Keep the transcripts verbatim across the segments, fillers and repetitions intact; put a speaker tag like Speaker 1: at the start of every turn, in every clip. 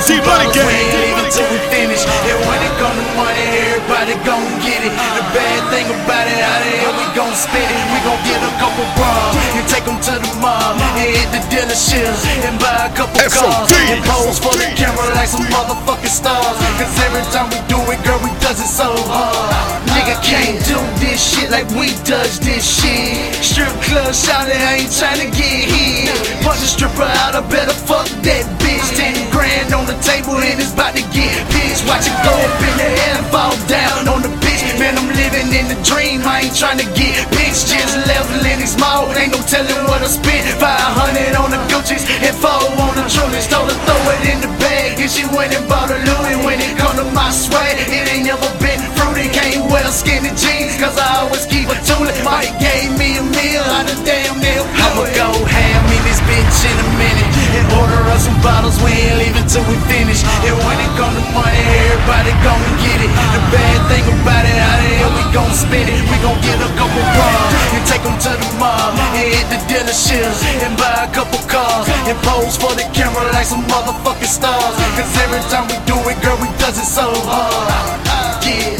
Speaker 1: order some bottles, we ain't leaving till we finish. And when it come to money, everybody gon' get it. The bad thing about it, out of here we gon' spend it. We gon' get a couple bras and take them to the mall and hit the dealerships and buy a couple cars and pose for the camera like some motherfucking stars. Cause every time we do it, girl, we does it so hard. Nigga can't do this shit like we does this shit. Strip club shoutin', I ain't tryna get hit. Punch a stripper out, I better fuck that bitch. Ten grand on the table and it's about to get pitched. Watch it go up in the air and fall down on the bitch. Man, I'm living in the dream, I ain't tryna get pitched. Just leveling these mall, ain't no telling what I spent. Five hundred on the Gucci's and four on the Trulies. Told her throw it in the bag and she went and bought a Louis. When it come to my swag, it ain't never been fruity. Can't wear skinny jeans cause I always keep a toolie. Mike gave me a meal, I done damn near blew it. I'ma go ham in this bitch in a minute and order us some bottles, we ain't leaving till we finish. And when it come to money, everybody gon' get it. The bad thing about it, out of here we gon' spend it. We gon' get a couple bras and take them to the mall and hit the dealerships and buy a couple cars and pose for the camera like some motherfucking stars. Cause every time we do it, girl, we does it so hard. Yeah.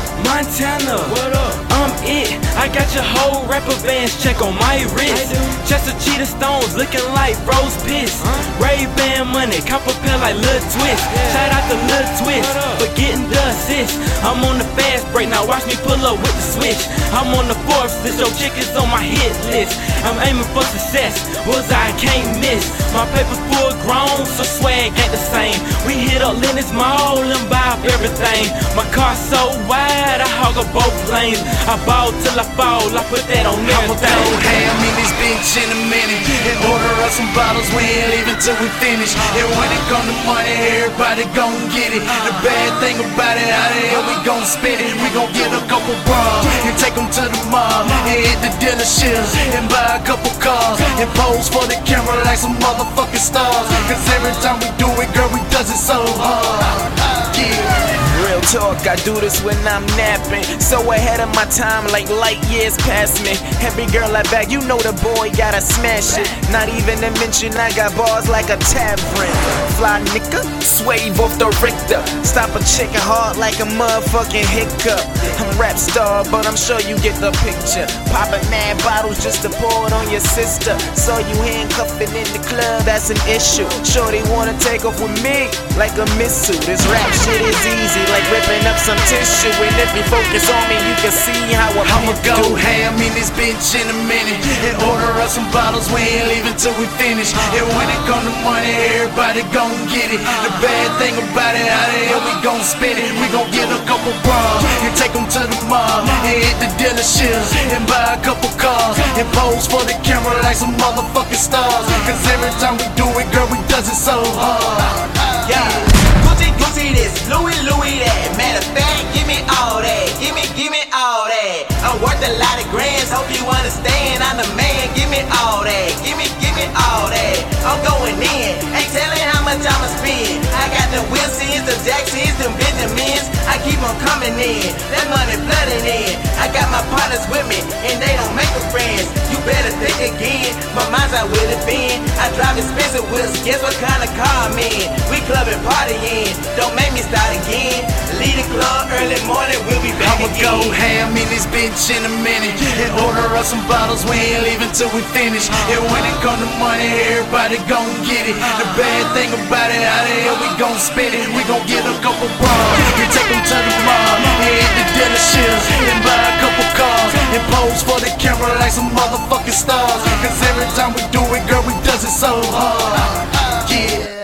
Speaker 2: Montana, what up? I'm it. I got your whole rapper band's check on my wrist. Just a cheetah stones looking like Rose Piss. Huh? Ray-Ban money, copper pen like Lil Twist. Yeah. Shout out to Lil Twist for getting the assist. I'm on the fast break, now watch me pull up with the switch. I'm on the fourth list, your chick is on my hit list. I'm aiming for success, was I can't miss. My paper's full grown, so swag ain't the same. We hit up Lennox Mall and buy up everything. My car's so wide, I hog up both lanes. I ball till I fall, I put that on everything.
Speaker 1: I'ma go ham in this bitch in a minute and order us some bottles, we ain't leaving till we finish. And when it come to money, everybody gon' get it. The bad thing about it, out of here we gon' spend it. We gon' get a couple bras and take them to the mall and hit the dealerships and buy a couple cars and pose for the camera like some motherfucking stars. Cause every time we do it, girl, we does it so hard. Yeah.
Speaker 3: Real talk, I do this when I'm napping. So ahead of my time, like light years past me. Every girl I bag, you know the boy gotta smash it. Not even to mention I got bars like a tavern. Fly nigga, swave off the Richter. Stop a chicken hard like a motherfucking hiccup. I'm rap star, but I'm sure you get the picture. Popping mad bottles just to pour it on your sister. Saw you handcuffing in the club, that's an issue. Sure they wanna take off with me like a missile. This rap shit is easy, like ripping up some tissue. And if you focus on me, you can see how a
Speaker 1: I'ma
Speaker 3: pimp
Speaker 1: go
Speaker 3: do.
Speaker 1: ham in this bitch in a minute and order us some bottles, we ain't leaving till we finish. And when it come to money, everybody gon' get it. The bad thing about it, out of here we gon' spend it. We gon' get a couple bras and take them to the mall and hit the dealerships and buy a couple cars and pose for the camera like some motherfucking stars. Cause every time we do it, girl, we does it so hard.
Speaker 4: Yeah. Gucci, Gucci this, Louis, Louis that. Matter of fact, give me all that. Give me, give me all that. I'm worth a lot of grands, hope you understand. I'm the man, give me all that. Give me, give me all that. I'm going in, ain't telling how much I'ma spend. I got the Wilsons, the Jacksons, them Benjamins. I keep on coming in, that money flooding in. I got my partners with me, and they don't make them friends. You better think again, my mind's out with it been. I drive expensive wheels, guess what kind of car I'm in? We clubbing, partying, don't make me start again. Leave the club early morning, we'll be back
Speaker 1: I'ma
Speaker 4: again.
Speaker 1: go ham in this bitch in a minute and order us some bottles, we ain't leaving till we finish. And when it come to money, everybody gon' get it. The bad thing about it, out of here we gon' spend it. We gon' get a couple bras and take them to the mall and hit the dealerships and buy a couple cars and pose for the camera like some motherfucking stars. Cause every time we do it, girl, we does it so hard. Yeah.